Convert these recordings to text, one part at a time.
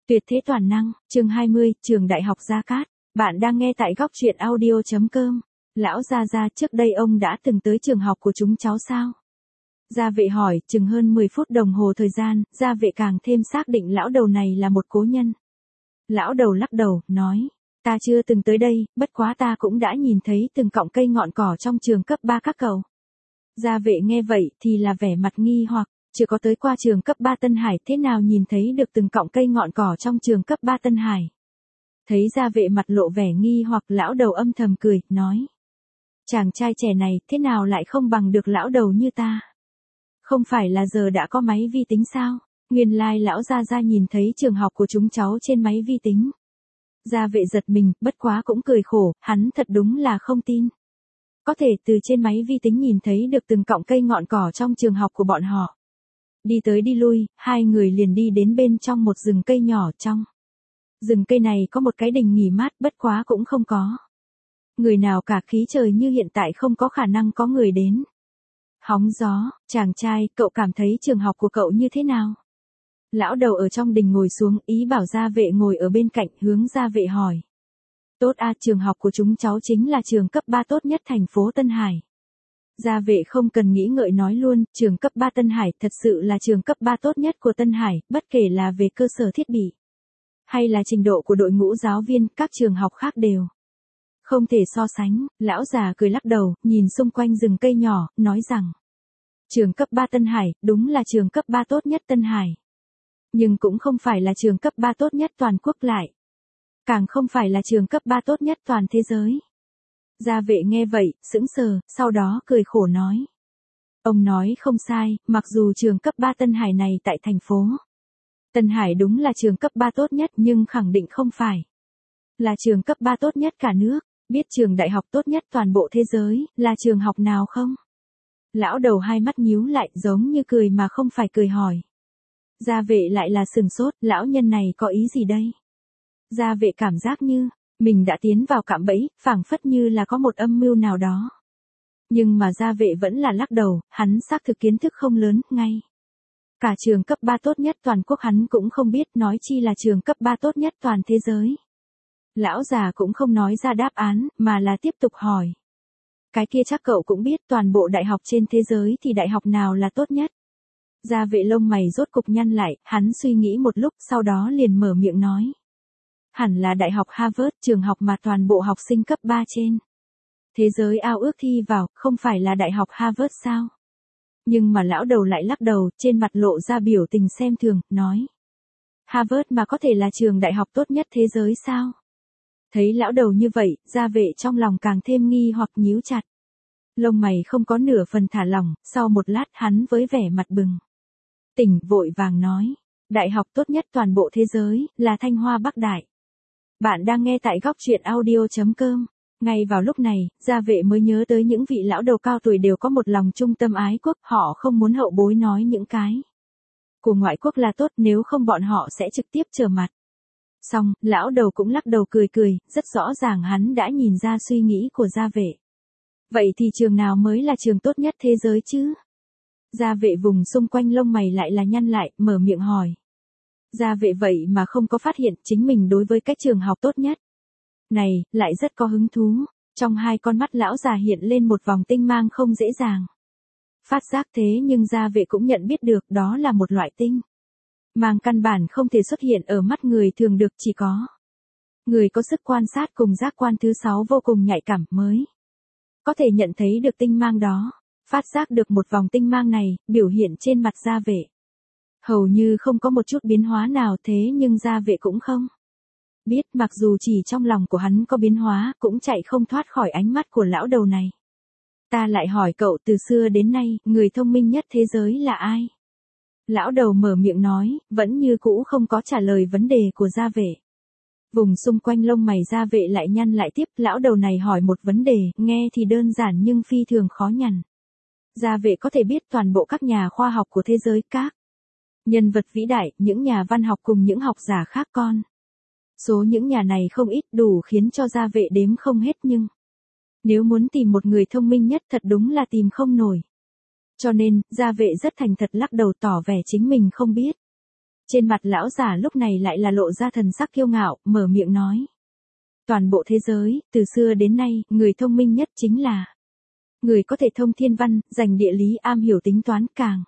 Tuyệt thế toàn năng, chương 20, trường đại học Gia Cát. Bạn đang nghe tại góc truyện audio.com. Lão Gia Gia, trước đây ông đã từng tới trường học của chúng cháu sao? Gia vệ hỏi, chừng hơn 10 phút đồng hồ thời gian, gia vệ càng thêm xác định lão đầu này là một cố nhân. Lão đầu lắc đầu, nói, ta chưa từng tới đây, bất quá ta cũng đã nhìn thấy từng cọng cây ngọn cỏ trong trường cấp 3 các cậu. Gia vệ nghe vậy thì là vẻ mặt nghi hoặc, chưa có tới qua trường cấp 3 Tân Hải, thế nào nhìn thấy được từng cọng cây ngọn cỏ trong trường cấp 3 Tân Hải. Thấy gia vệ mặt lộ vẻ nghi hoặc, lão đầu âm thầm cười, nói. Chàng trai trẻ này thế nào lại không bằng được lão đầu như ta? Không phải là giờ đã có máy vi tính sao? Nguyên lai lão Gia Gia nhìn thấy trường học của chúng cháu trên máy vi tính. Gia vệ giật mình, bất quá cũng cười khổ, hắn thật đúng là không tin. Có thể từ trên máy vi tính nhìn thấy được từng cọng cây ngọn cỏ trong trường học của bọn họ. Đi tới đi lui, hai người liền đi đến bên trong một rừng cây nhỏ. Trong rừng cây này có một cái đình nghỉ mát, bất quá cũng không có người nào cả, khí trời như hiện tại không có khả năng có người đến hóng gió. Chàng trai, cậu cảm thấy trường học của cậu như thế nào? Lão đầu ở trong đình ngồi xuống, ý bảo gia vệ ngồi ở bên cạnh, hướng gia vệ hỏi. Tốt a, trường học của chúng cháu chính là trường cấp 3 tốt nhất thành phố Tân Hải. Gia vệ không cần nghĩ ngợi nói luôn, trường cấp 3 Tân Hải thật sự là trường cấp 3 tốt nhất của Tân Hải, bất kể là về cơ sở thiết bị hay là trình độ của đội ngũ giáo viên, các trường học khác đều không thể so sánh. Lão già cười lắc đầu, nhìn xung quanh rừng cây nhỏ, nói rằng, trường cấp 3 Tân Hải, đúng là trường cấp 3 tốt nhất Tân Hải. Nhưng cũng không phải là trường cấp 3 tốt nhất toàn quốc lại. Càng không phải là trường cấp 3 tốt nhất toàn thế giới. Gia vệ nghe vậy, sững sờ, sau đó cười khổ nói. Ông nói không sai, mặc dù trường cấp 3 Tân Hải này tại thành phố Tân Hải đúng là trường cấp 3 tốt nhất, nhưng khẳng định không phải là trường cấp 3 tốt nhất cả nước. Biết trường đại học tốt nhất toàn bộ thế giới là trường học nào không? Lão đầu hai mắt nhíu lại, giống như cười mà không phải cười hỏi. Gia vệ lại là sừng sốt, lão nhân này có ý gì đây? Gia vệ cảm giác như mình đã tiến vào cạm bẫy, phảng phất như là có một âm mưu nào đó. Nhưng mà gia vệ vẫn là lắc đầu, hắn xác thực kiến thức không lớn, ngay cả trường cấp 3 tốt nhất toàn quốc hắn cũng không biết, nói chi là trường cấp 3 tốt nhất toàn thế giới. Lão già cũng không nói ra đáp án, mà là tiếp tục hỏi. Cái kia chắc cậu cũng biết, toàn bộ đại học trên thế giới thì đại học nào là tốt nhất? Gia vệ lông mày rốt cục nhăn lại, hắn suy nghĩ một lúc, sau đó liền mở miệng nói. Hẳn là đại học Harvard, trường học mà toàn bộ học sinh cấp 3 trên thế giới ao ước thi vào, không phải là đại học Harvard sao? Nhưng mà lão đầu lại lắc đầu, trên mặt lộ ra biểu tình xem thường, nói. Harvard mà có thể là trường đại học tốt nhất thế giới sao? Thấy lão đầu như vậy, gia vệ trong lòng càng thêm nghi hoặc, nhíu chặt lông mày, không có nửa phần thả lỏng. Sau một lát hắn với vẻ mặt bừng tỉnh vội vàng nói. Đại học tốt nhất toàn bộ thế giới là Thanh Hoa Bắc Đại. Bạn đang nghe tại góc truyện audio.com. Ngay vào lúc này, gia vệ mới nhớ tới những vị lão đầu cao tuổi đều có một lòng trung tâm ái quốc, họ không muốn hậu bối nói những cái của ngoại quốc là tốt, nếu không bọn họ sẽ trực tiếp trở mặt. Xong, lão đầu cũng lắc đầu cười cười, rất rõ ràng hắn đã nhìn ra suy nghĩ của gia vệ. Vậy thì trường nào mới là trường tốt nhất thế giới chứ? Gia vệ vùng xung quanh lông mày lại là nhăn lại, mở miệng hỏi. Gia vệ vậy mà không có phát hiện chính mình đối với cái trường học tốt nhất này, lại rất có hứng thú. Trong hai con mắt lão già hiện lên một vòng tinh mang không dễ dàng phát giác, thế nhưng gia vệ cũng nhận biết được đó là một loại tinh mang căn bản không thể xuất hiện ở mắt người thường được, chỉ có người có sức quan sát cùng giác quan thứ 6 vô cùng nhạy cảm mới có thể nhận thấy được tinh mang đó. Phát giác được một vòng tinh mang này, biểu hiện trên mặt gia vệ hầu như không có một chút biến hóa nào, thế nhưng gia vệ cũng không biết, mặc dù chỉ trong lòng của hắn có biến hóa, cũng chạy không thoát khỏi ánh mắt của lão đầu này. Ta lại hỏi cậu, từ xưa đến nay, người thông minh nhất thế giới là ai? Lão đầu mở miệng nói, vẫn như cũ không có trả lời vấn đề của gia vệ. Vùng xung quanh lông mày gia vệ lại nhăn lại tiếp, lão đầu này hỏi một vấn đề, nghe thì đơn giản nhưng phi thường khó nhằn. Gia vệ có thể biết toàn bộ các nhà khoa học của thế giới, các nhân vật vĩ đại, những nhà văn học cùng những học giả khác con. Số những nhà này không ít, đủ khiến cho gia vệ đếm không hết, nhưng nếu muốn tìm một người thông minh nhất thật đúng là tìm không nổi. Cho nên, gia vệ rất thành thật lắc đầu tỏ vẻ chính mình không biết. Trên mặt lão già lúc này lại là lộ ra thần sắc kiêu ngạo, mở miệng nói. Toàn bộ thế giới, từ xưa đến nay, người thông minh nhất chính là người có thể thông thiên văn, giành địa lý, am hiểu tính toán, càng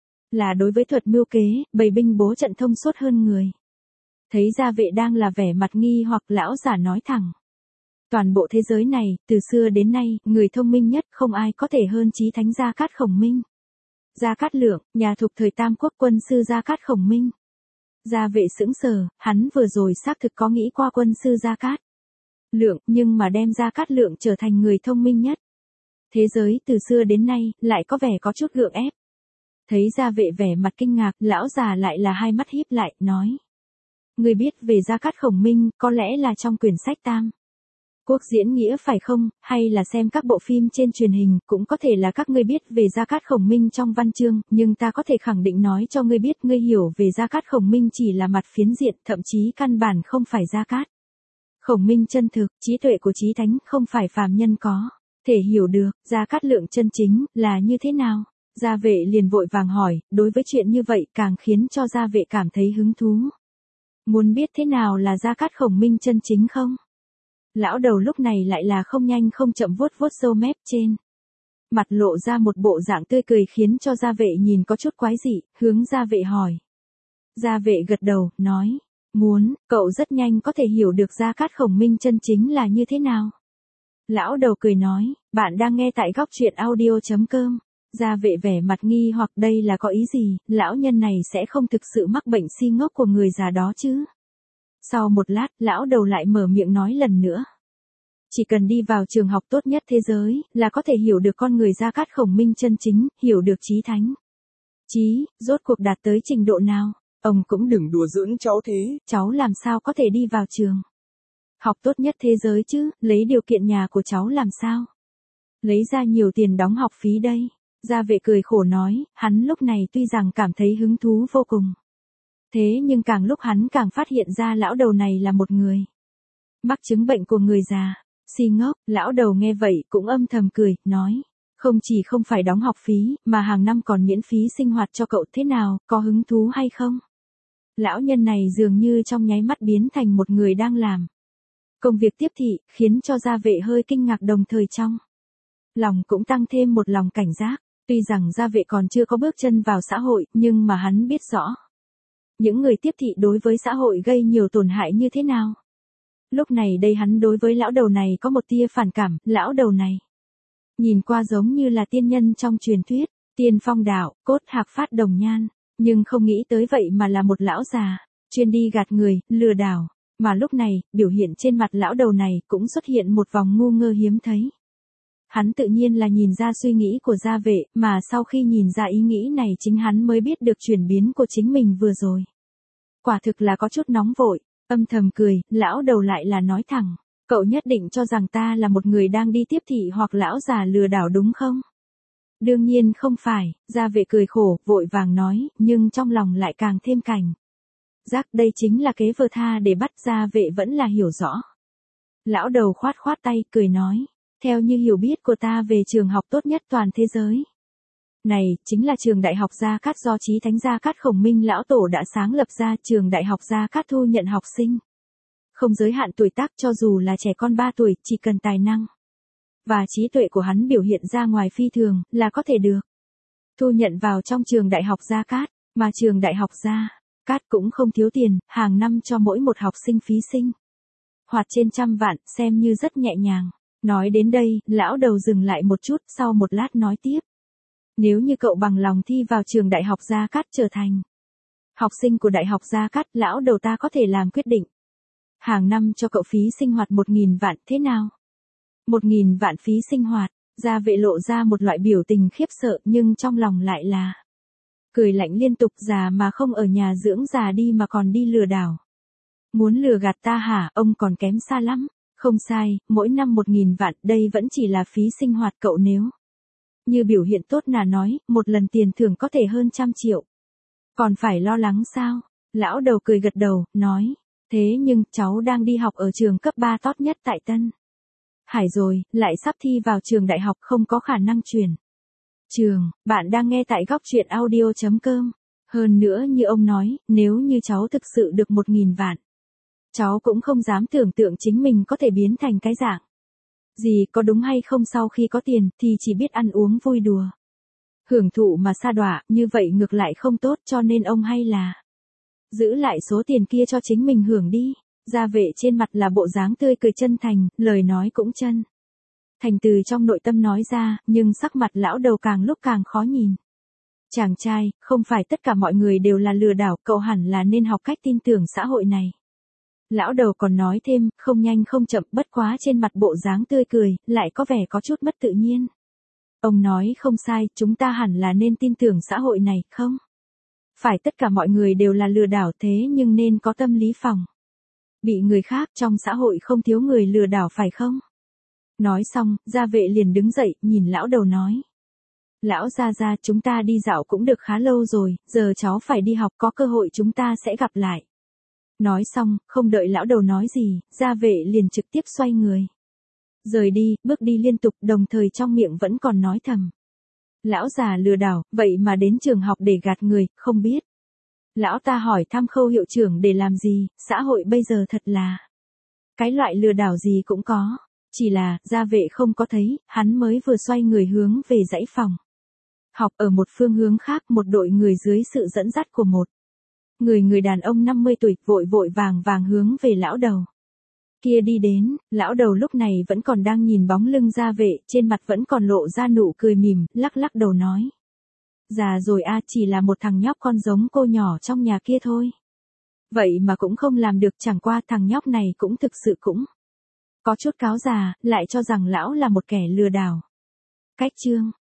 là đối với thuật mưu kế, bày binh bố trận thông suốt hơn người. Thấy Gia Vệ đang là vẻ mặt nghi hoặc, lão giả nói thẳng. Toàn bộ thế giới này, từ xưa đến nay, người thông minh nhất không ai có thể hơn chí thánh Gia Cát Khổng Minh. Gia Cát Lượng, nhà thuộc thời Tam Quốc quân sư Gia Cát Khổng Minh. Gia Vệ sững sờ, hắn vừa rồi xác thực có nghĩ qua quân sư Gia Cát Lượng, nhưng mà đem Gia Cát Lượng trở thành người thông minh nhất. Thế giới từ xưa đến nay, lại có vẻ có chút gượng ép. Thấy Gia Vệ vẻ mặt kinh ngạc, lão già lại là hai mắt híp lại, nói. Ngươi biết về Gia Cát Khổng Minh, có lẽ là trong quyển sách Tam Quốc diễn nghĩa phải không, hay là xem các bộ phim trên truyền hình, cũng có thể là các ngươi biết về Gia Cát Khổng Minh trong văn chương, nhưng ta có thể khẳng định nói cho ngươi biết, ngươi hiểu về Gia Cát Khổng Minh chỉ là mặt phiến diện, thậm chí căn bản không phải Gia Cát Khổng Minh chân thực, trí tuệ của chí thánh không phải phàm nhân có thể hiểu được. Gia Cát Lượng chân chính là như thế nào? Gia Vệ liền vội vàng hỏi, đối với chuyện như vậy càng khiến cho Gia Vệ cảm thấy hứng thú. Muốn biết thế nào là Gia Cát Khổng Minh chân chính không? Lão đầu lúc này lại là không nhanh không chậm vuốt vuốt râu mép, trên mặt lộ ra một bộ dạng tươi cười khiến cho Gia Vệ nhìn có chút quái dị, hướng Gia Vệ hỏi. Gia Vệ gật đầu, nói, muốn, cậu rất nhanh có thể hiểu được Gia Cát Khổng Minh chân chính là như thế nào. Lão đầu cười nói, bạn đang nghe tại góc truyện audio.com. Gia Vệ vẻ mặt nghi hoặc đây là có ý gì, lão nhân này sẽ không thực sự mắc bệnh si ngốc của người già đó chứ. Sau một lát, lão đầu lại mở miệng nói lần nữa. Chỉ cần đi vào trường học tốt nhất thế giới, là có thể hiểu được con người Gia Cát Khổng Minh chân chính, hiểu được chí thánh. Chí, rốt cuộc đạt tới trình độ nào? Ông cũng đừng đùa giỡn cháu thế. Cháu làm sao có thể đi vào trường học tốt nhất thế giới chứ, lấy điều kiện nhà của cháu làm sao? Lấy ra nhiều tiền đóng học phí đây. Gia Vệ cười khổ nói, hắn lúc này tuy rằng cảm thấy hứng thú vô cùng. Thế nhưng càng lúc hắn càng phát hiện ra lão đầu này là một người mắc chứng bệnh của người già, si ngốc. Lão đầu nghe vậy cũng âm thầm cười, nói. Không chỉ không phải đóng học phí, mà hàng năm còn miễn phí sinh hoạt cho cậu, thế nào, có hứng thú hay không? Lão nhân này dường như trong nháy mắt biến thành một người đang làm công việc tiếp thị, khiến cho Gia Vệ hơi kinh ngạc đồng thời trong lòng cũng tăng thêm một lòng cảnh giác. Tuy rằng Gia Vệ còn chưa có bước chân vào xã hội, nhưng mà hắn biết rõ những người tiếp thị đối với xã hội gây nhiều tổn hại như thế nào. Lúc này đây hắn đối với lão đầu này có một tia phản cảm, lão đầu này nhìn qua giống như là tiên nhân trong truyền thuyết, tiên phong đạo, cốt hạc phát đồng nhan, nhưng không nghĩ tới vậy mà là một lão già, chuyên đi gạt người, lừa đảo. Mà lúc này, biểu hiện trên mặt lão đầu này cũng xuất hiện một vòng ngu ngơ hiếm thấy. Hắn tự nhiên là nhìn ra suy nghĩ của Gia Vệ, mà sau khi nhìn ra ý nghĩ này chính hắn mới biết được chuyển biến của chính mình vừa rồi. Quả thực là có chút nóng vội, âm thầm cười, lão đầu lại là nói thẳng, cậu nhất định cho rằng ta là một người đang đi tiếp thị hoặc lão già lừa đảo đúng không? Đương nhiên không phải, Gia Vệ cười khổ, vội vàng nói, nhưng trong lòng lại càng thêm cảnh giác, đây chính là kế vơ tha để bắt. Gia Vệ vẫn là hiểu rõ. Lão đầu khoát khoát tay, cười nói. Theo như hiểu biết của ta về trường học tốt nhất toàn thế giới này, chính là trường đại học Gia Cát do chí thánh Gia Cát Khổng Minh lão tổ đã sáng lập ra. Trường đại học Gia Cát thu nhận học sinh không giới hạn tuổi tác, cho dù là trẻ con 3 tuổi, chỉ cần tài năng và trí tuệ của hắn biểu hiện ra ngoài phi thường, là có thể được thu nhận vào trong trường đại học Gia Cát. Mà trường đại học Gia Cát cũng không thiếu tiền, hàng năm cho mỗi một học sinh phí sinh hoạt trên 100 vạn, xem như rất nhẹ nhàng. Nói đến đây, lão đầu dừng lại một chút, sau một lát nói tiếp. Nếu như cậu bằng lòng thi vào trường đại học Gia Cát trở thành học sinh của đại học Gia Cát, lão đầu ta có thể làm quyết định. Hàng năm cho cậu phí sinh hoạt 1.000 vạn, thế nào? 1.000 vạn phí sinh hoạt. Gia Vệ lộ ra một loại biểu tình khiếp sợ, nhưng trong lòng lại là cười lạnh liên tục. Già mà không ở nhà dưỡng già đi mà còn đi lừa đảo. Muốn lừa gạt ta hả? Ông còn kém xa lắm. Không sai, mỗi năm 1.000 vạn, đây vẫn chỉ là phí sinh hoạt cậu, nếu như biểu hiện tốt là nói, một lần tiền thưởng có thể hơn 100 triệu. Còn phải lo lắng sao? Lão đầu cười gật đầu, nói. Thế nhưng, cháu đang đi học ở trường cấp 3 tốt nhất tại Tân Hải rồi, lại sắp thi vào trường đại học, không có khả năng chuyển trường. Bạn đang nghe tại góc truyện audio.com. Hơn nữa như ông nói, nếu như cháu thực sự được 1.000 vạn, cháu cũng không dám tưởng tượng chính mình có thể biến thành cái dạng gì, có đúng hay không, sau khi có tiền thì chỉ biết ăn uống vui đùa. Hưởng thụ mà sa đọa, như vậy ngược lại không tốt, cho nên ông hay là giữ lại số tiền kia cho chính mình hưởng đi. Gia Vệ trên mặt là bộ dáng tươi cười chân thành, lời nói cũng chân thành từ trong nội tâm nói ra, nhưng sắc mặt lão đầu càng lúc càng khó nhìn. Chàng trai, không phải tất cả mọi người đều là lừa đảo, cậu hẳn là nên học cách tin tưởng xã hội này. Lão đầu còn nói thêm, không nhanh không chậm, bất quá trên mặt bộ dáng tươi cười, lại có vẻ có chút mất tự nhiên. Ông nói không sai, chúng ta hẳn là nên tin tưởng xã hội này, không? Phải tất cả mọi người đều là lừa đảo, thế nhưng nên có tâm lý phòng bị người khác, trong xã hội không thiếu người lừa đảo phải không? Nói xong, Gia Vệ liền đứng dậy, nhìn lão đầu nói. Lão gia, chúng ta đi dạo cũng được khá lâu rồi, giờ cháu phải đi học, có cơ hội chúng ta sẽ gặp lại. Nói xong, không đợi lão đầu nói gì, Gia Vệ liền trực tiếp xoay người rời đi, bước đi liên tục, đồng thời trong miệng vẫn còn nói thầm. Lão già lừa đảo, vậy mà đến trường học để gạt người, không biết. Lão ta hỏi thăm Khâu hiệu trưởng để làm gì, xã hội bây giờ thật là cái loại lừa đảo gì cũng có. Chỉ là, Gia Vệ không có thấy, hắn mới vừa xoay người hướng về dãy phòng học, ở một phương hướng khác, một đội người dưới sự dẫn dắt của một người đàn ông 50 tuổi, vội vàng hướng về lão đầu kia đi đến. Lão đầu lúc này vẫn còn đang nhìn bóng lưng Gia Vệ, trên mặt vẫn còn lộ ra nụ cười mỉm, lắc đầu nói. Già rồi a, chỉ là một thằng nhóc con giống cô nhỏ trong nhà kia thôi. Vậy mà cũng không làm được, chẳng qua thằng nhóc này cũng thực sự cũng có chút cáo già, lại cho rằng lão là một kẻ lừa đảo. Cách chương